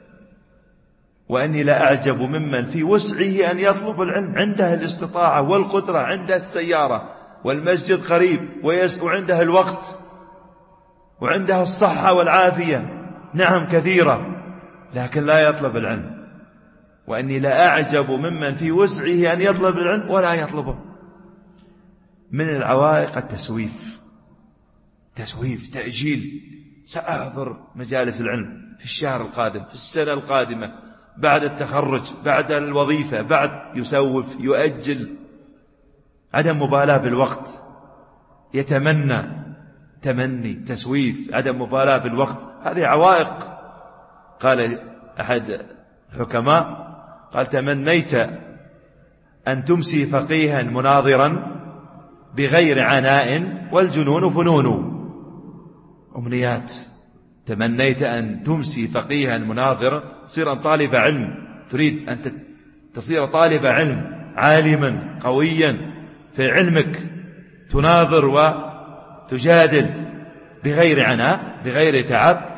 وأني لأعجب ممن في وسعه أن يطلب العلم، عنده الاستطاعة والقدرة، عنده السيارة والمسجد قريب وعنده الوقت وعنده الصحة والعافية، نعم كثيرة، لكن لا يطلب العلم. وأني لأعجب ممن في وسعه أن يطلب العلم ولا يطلبه. من العوائق التسويف، تسويف، تأجيل. سأحضر مجالس العلم في الشهر القادم، في السنة القادمة، بعد التخرج، بعد الوظيفة، بعد، يسوف، يؤجل، عدم مبالاة بالوقت، يتمنى، تمني، تسويف، عدم مبالاة بالوقت. هذه عوائق. قال أحد الحكماء: قال: تمنيت أن تمسي فقيها مناظرا بغير عناء والجنون فنون. أمنيات. تمنيت أن تمسي فقيها مناظرا، تصير طالب علم، تريد أن تصير طالب علم عالما قويا في علمك، تناظر وتجادل بغير عناء، بغير تعب،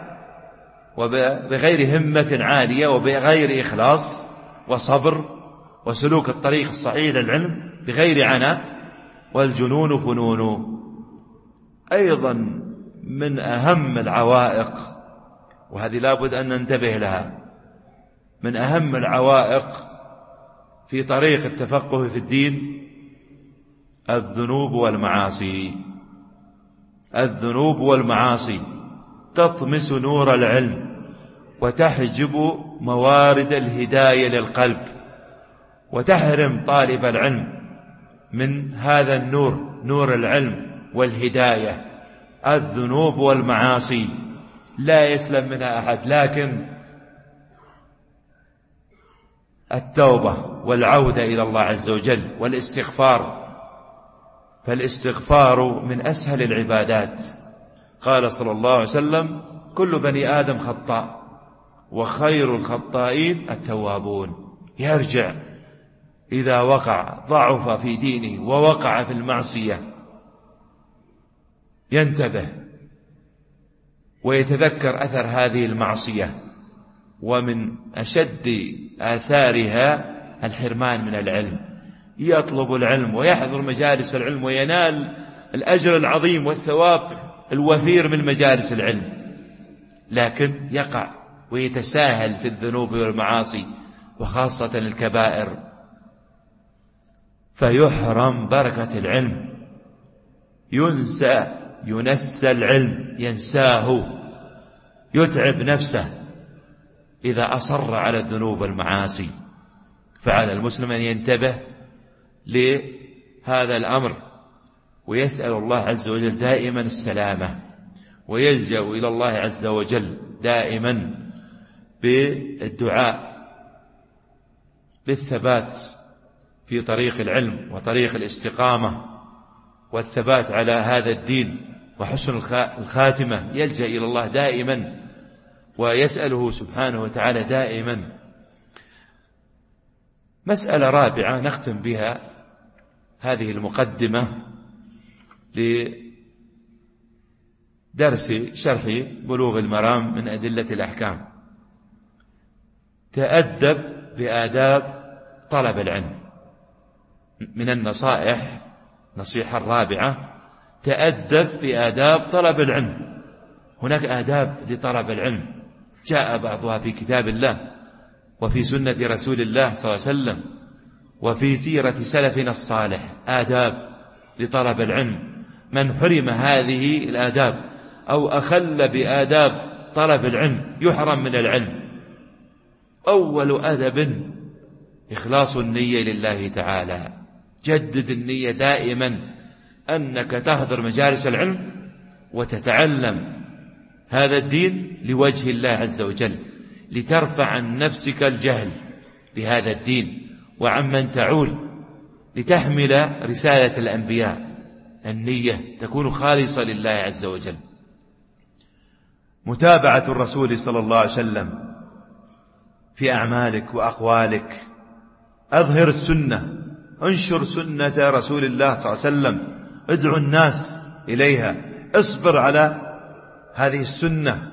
وبغير همة عالية، وبغير إخلاص وصبر وسلوك الطريق الصحيح للعلم، بغير عناء. والجنون فنون. أيضا من أهم العوائق، وهذه لابد أن ننتبه لها، من أهم العوائق في طريق التفقه في الدين الذنوب والمعاصي. الذنوب والمعاصي تطمس نور العلم وتحجب موارد الهداية للقلب، وتحرم طالب العلم من هذا النور، نور العلم والهداية. الذنوب والمعاصي لا يسلم منها أحد، لكن التوبة والعودة إلى الله عز وجل والاستغفار، فالاستغفار من أسهل العبادات. قال صلى الله عليه وسلم: كل بني آدم خطاء وخير الخطائين التوابون. يرجع إذا وقع، ضعف في دينه ووقع في المعصية، ينتبه ويتذكر أثر هذه المعصية، ومن أشد آثارها الحرمان من العلم. يطلب العلم ويحضر مجالس العلم وينال الأجر العظيم والثواب الوفير من مجالس العلم، لكن يقع ويتساهل في الذنوب والمعاصي وخاصة الكبائر، فيحرم بركة العلم. ينسى العلم، ينساه، يتعب نفسه إذا أصر على الذنوب والمعاصي. فعلى المسلم أن ينتبه لهذا الأمر ويسأل الله عز وجل دائما السلامة، ويلجأ إلى الله عز وجل دائما بالدعاء بالثبات في طريق العلم وطريق الاستقامة والثبات على هذا الدين وحسن الخاتمة. يلجأ إلى الله دائما ويسأله سبحانه وتعالى دائما. مسألة رابعة نختم بها هذه المقدمة لدرس شرح بلوغ المرام من أدلة الأحكام. تأدب بآداب طلب العلم. من النصائح نصيحة الرابعة: تأدب بآداب طلب العلم. هناك آداب لطلب العلم جاء بعضها في كتاب الله وفي سنة رسول الله صلى الله عليه وسلم وفي سيرة سلفنا الصالح. آداب لطلب العلم، من حرم هذه الآداب أو أخل بآداب طلب العلم يحرم من العلم. أول أدب إخلاص النية لله تعالى. جدد النية دائما أنك تحضر مجالس العلم وتتعلم هذا الدين لوجه الله عز وجل، لترفع عن نفسك الجهل بهذا الدين وعمن تعول، لتحمل رسالة الأنبياء. النية تكون خالصة لله عز وجل. متابعة الرسول صلى الله عليه وسلم في أعمالك وأقوالك. أظهر السنة، انشر سنة رسول الله صلى الله عليه وسلم، ادعو الناس إليها، اصبر على هذه السنة،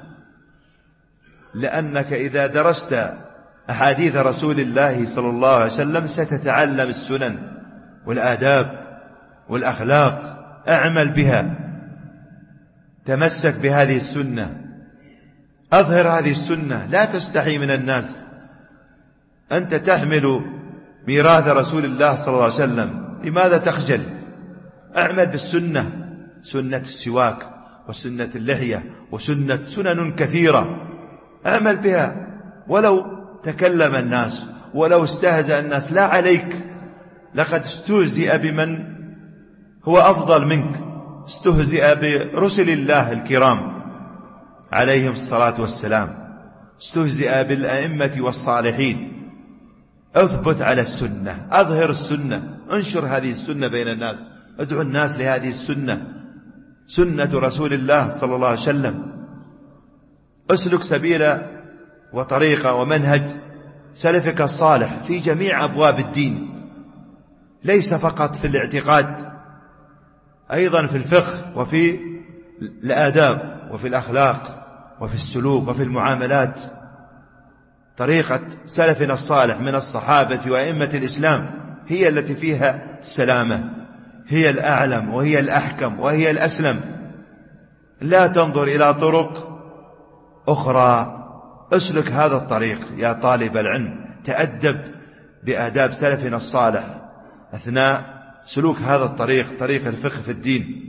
لأنك إذا درست أحاديث رسول الله صلى الله عليه وسلم ستتعلم السنن والآداب والأخلاق. اعمل بها، تمسك بهذه السنة، أظهر هذه السنة، لا تستحي من الناس. أنت تحمل ميراث رسول الله صلى الله عليه وسلم، لماذا تخجل؟ اعمل بالسنة، سنة السواك وسنة اللحية سنن كثيرة، اعمل بها. ولو تكلم الناس ولو استهزأ الناس لا عليك، لقد استهزئ بمن هو أفضل منك، استهزئ برسل الله الكرام عليهم الصلاة والسلام، استهزئ بالأئمة والصالحين. اثبت على السنة، أظهر السنة، انشر هذه السنة بين الناس، ادعو الناس لهذه السنة، سنة رسول الله صلى الله عليه وسلم. اسلك سبيل وطريقة ومنهج سلفك الصالح في جميع أبواب الدين، ليس فقط في الاعتقاد، أيضا في الفقه وفي الآداب وفي الأخلاق وفي السلوك وفي المعاملات. طريقة سلفنا الصالح من الصحابة وأئمة الإسلام هي التي فيها السلامة، هي الأعلم وهي الأحكم وهي الأسلم. لا تنظر إلى طرق أخرى، اسلك هذا الطريق يا طالب العلم. تأدب بآداب سلفنا الصالح أثناء سلوك هذا الطريق، طريق الفقه في الدين.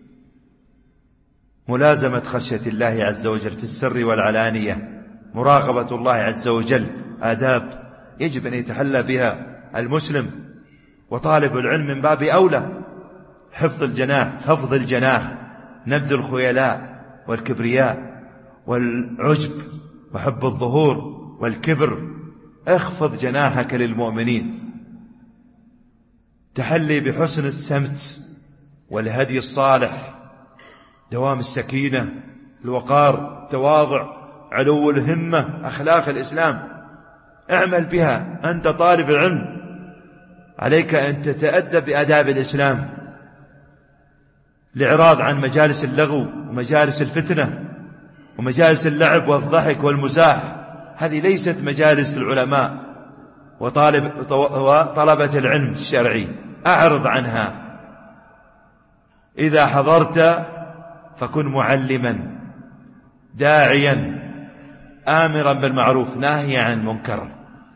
ملازمة خشية الله عز وجل في السر والعلانية، مراقبة الله عز وجل، آداب يجب أن يتحلى بها المسلم وطالب العلم من باب أولى. حفظ الجناح، خفض الجناح، نبذ الخيلاء والكبرياء والعجب وحب الظهور والكبر اخفض جناحك للمؤمنين، تحلي بحسن السمت والهدي الصالح، دوام السكينة، الوقار، التواضع، علو الهمة، أخلاق الإسلام، اعمل بها. أنت طالب العلم، عليك أن تتأدب بآداب الإسلام، الإعراض عن مجالس اللغو ومجالس الفتنة ومجالس اللعب والضحك والمزاح، هذه ليست مجالس العلماء وطلبة العلم الشرعي، أعرض عنها. إذا حضرت فكن معلما داعيا آمرا بالمعروف ناهيا عن المنكر.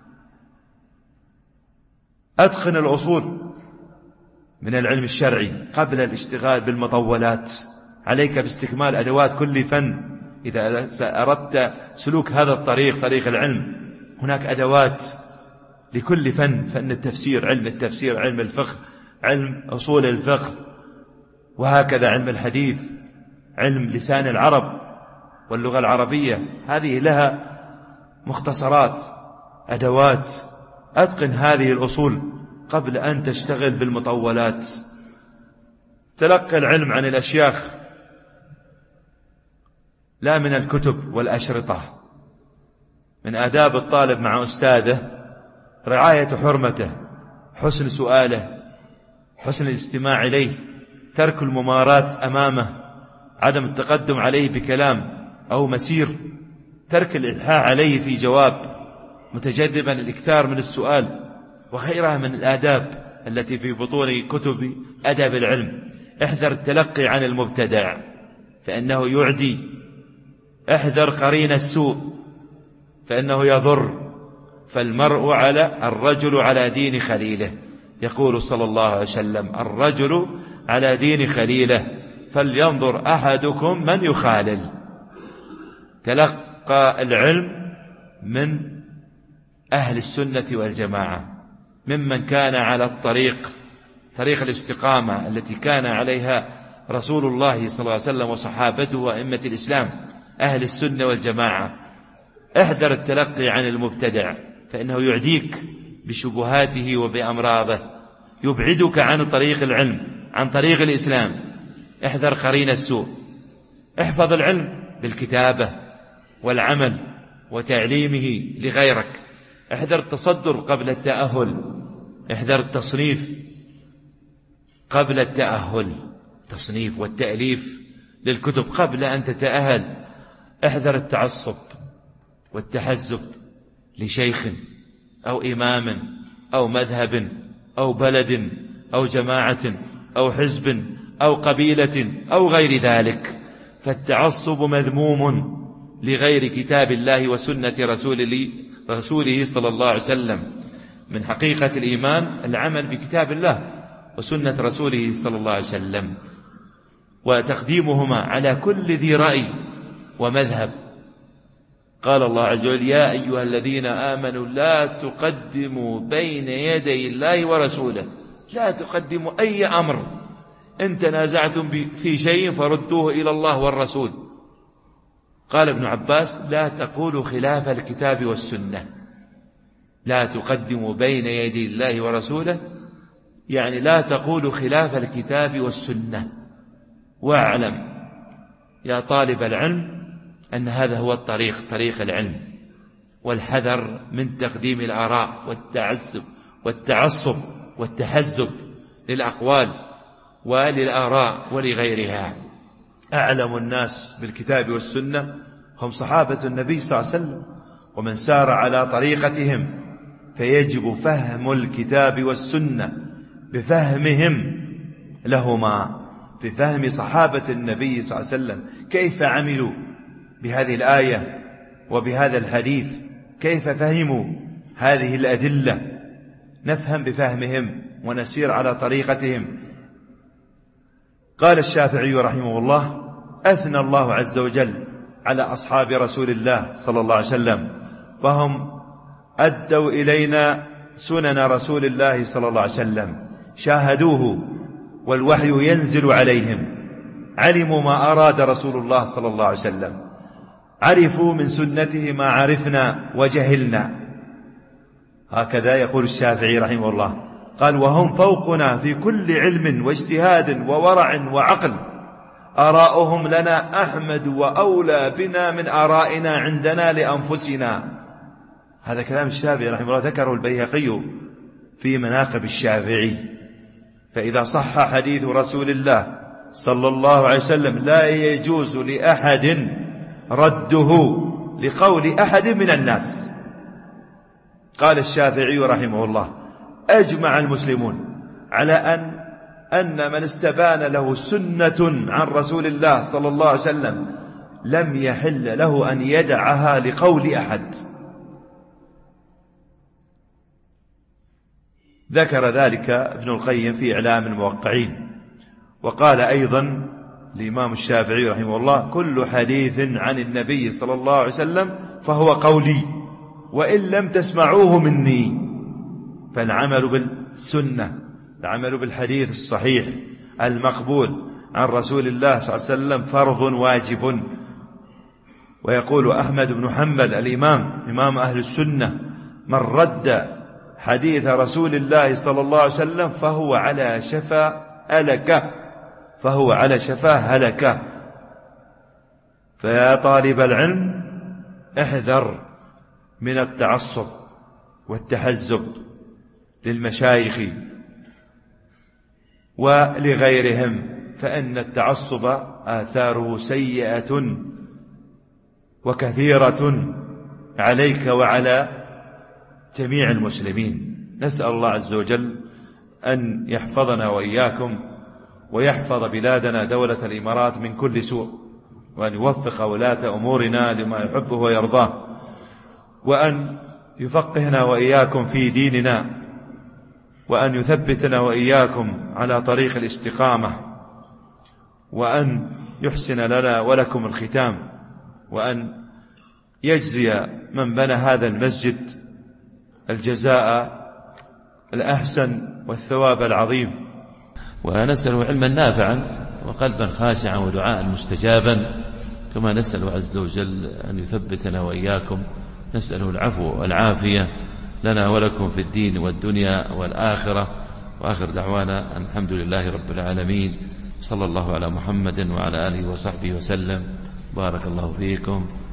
أتقن الأصول من العلم الشرعي قبل الاشتغال بالمطولات، عليك باستكمال أدوات كل فن. إذا أردت سلوك هذا الطريق، طريق العلم، هناك أدوات لكل فن: فن التفسير، علم التفسير، علم الفقه، علم أصول الفقه، وهكذا علم الحديث، علم لسان العرب واللغة العربية، هذه لها مختصرات، أدوات. أتقن هذه الأصول قبل أن تشتغل بالمطولات. تلقى العلم عن الأشياخ لا من الكتب والأشرطة. من آداب الطالب مع أستاذه رعاية حرمته، حسن سؤاله، حسن الاستماع إليه، ترك الممارات أمامه، عدم التقدم عليه بكلام أو مسير، ترك الإلحاح عليه في جواب، متجذبا الإكثار من السؤال، وغيرها من الآداب التي في بطون كتب أدب العلم. احذر التلقي عن المبتدع فإنه يعدي، احذر قرين السوء فإنه يضر، فالمرء الرجل على دين خليله. يقول صلى الله عليه وسلم: الرجل على دين خليله فلينظر أحدكم من يخالل. تلقى العلم من أهل السنة والجماعة، ممن كان على طريق الاستقامة التي كان عليها رسول الله صلى الله عليه وسلم وصحابته وأئمة الإسلام، أهل السنة والجماعة. احذر التلقي عن المبتدع فإنه يعديك بشبهاته وبأمراضه، يبعدك عن طريق العلم، عن طريق الإسلام. احذر قرين السوء. احفظ العلم بالكتابة والعمل وتعليمه لغيرك. احذر التصدر قبل التأهل، احذر التصنيف قبل التأهل، تصنيف والتأليف للكتب قبل أن تتأهل. احذر التعصب والتحزب لشيخ أو إمام أو مذهب أو بلد أو جماعة أو حزب أو قبيلة أو غير ذلك، فالتعصب مذموم لغير كتاب الله وسنة رسوله صلى الله عليه وسلم. من حقيقة الإيمان العمل بكتاب الله وسنة رسوله صلى الله عليه وسلم، وتقديمهما على كل ذي رأي ومذهب. قال الله عز وجل: يا أيها الذين آمنوا لا تقدموا بين يدي الله ورسوله. لا تقدموا أي أمر، إن تنازعتم في شيء فردوه إلى الله والرسول. قال ابن عباس: لا تقولوا خلاف الكتاب والسنة. لا تقدموا بين يدي الله ورسوله، يعني لا تقولوا خلاف الكتاب والسنة. واعلم يا طالب العلم أن هذا هو طريق العلم، والحذر من تقديم الآراء والتعصب والتحزب للأقوال وللآراء ولغيرها. أعلم الناس بالكتاب والسنة هم صحابة النبي صلى الله عليه وسلم ومن سار على طريقتهم، فيجب فهم الكتاب والسنة بفهمهم لهما، بفهم صحابة النبي صلى الله عليه وسلم كيف عملوا بهذه الآية وبهذا الحديث، كيف فهموا هذه الأدلة، نفهم بفهمهم ونسير على طريقتهم. قال الشافعي رحمه الله: أثنى الله عز وجل على أصحاب رسول الله صلى الله عليه وسلم، فهم أدوا إلينا سنن رسول الله صلى الله عليه وسلم، شاهدوه والوحي ينزل عليهم، علموا ما أراد رسول الله صلى الله عليه وسلم، عرفوا من سنته ما عرفنا وجهلنا، هكذا يقول الشافعي رحمه الله، قال: وهم فوقنا في كل علم واجتهاد وورع وعقل، آراؤهم لنا أحمد وأولى بنا من آرائنا عندنا لأنفسنا. هذا كلام الشافعي رحمه الله، ذكره البيهقي في مناقب الشافعي. فإذا صح حديث رسول الله صلى الله عليه وسلم لا يجوز لأحد رده لقول أحد من الناس. قال الشافعي رحمه الله: أجمع المسلمون على أن من استبان له سنة عن رسول الله صلى الله عليه وسلم لم يحل له أن يدعها لقول أحد. ذكر ذلك ابن القيم في إعلام الموقعين. وقال أيضا الإمام الشافعي رحمه الله: كل حديث عن النبي صلى الله عليه وسلم فهو قولي وإن لم تسمعوه مني. فالعمل بالسنة، العمل بالحديث الصحيح المقبول عن رسول الله صلى الله عليه وسلم فرض واجب. ويقول أحمد بن حنبل الإمام إمام أهل السنة: من رد حديث رسول الله صلى الله عليه وسلم فهو على شفا هلكة، فهو على شفا هلكة. فيا طالب العلم احذر من التعصب والتحزب للمشايخ ولغيرهم، فإن التعصب آثاره سيئة وكثيرة عليك وعلى جميع المسلمين. نسأل الله عز وجل أن يحفظنا وإياكم ويحفظ بلادنا دولة الإمارات من كل سوء، وأن يوفق ولاة أمورنا لما يحبه ويرضاه، وأن يفقهنا وإياكم في ديننا، وأن يثبتنا وإياكم على طريق الاستقامة، وأن يحسن لنا ولكم الختام، وأن يجزي من بنى هذا المسجد الجزاء الأحسن والثواب العظيم. ونسأل علما نافعا وقلبا خاشعا ودعاء مستجابا، كما نسأل عز وجل أن يثبتنا وإياكم. نسأل العفو والعافية لنا ولكم في الدين والدنيا والآخرة. وآخر دعوانا أن الحمد لله رب العالمين، صلى الله على محمد وعلى آله وصحبه وسلم. بارك الله فيكم.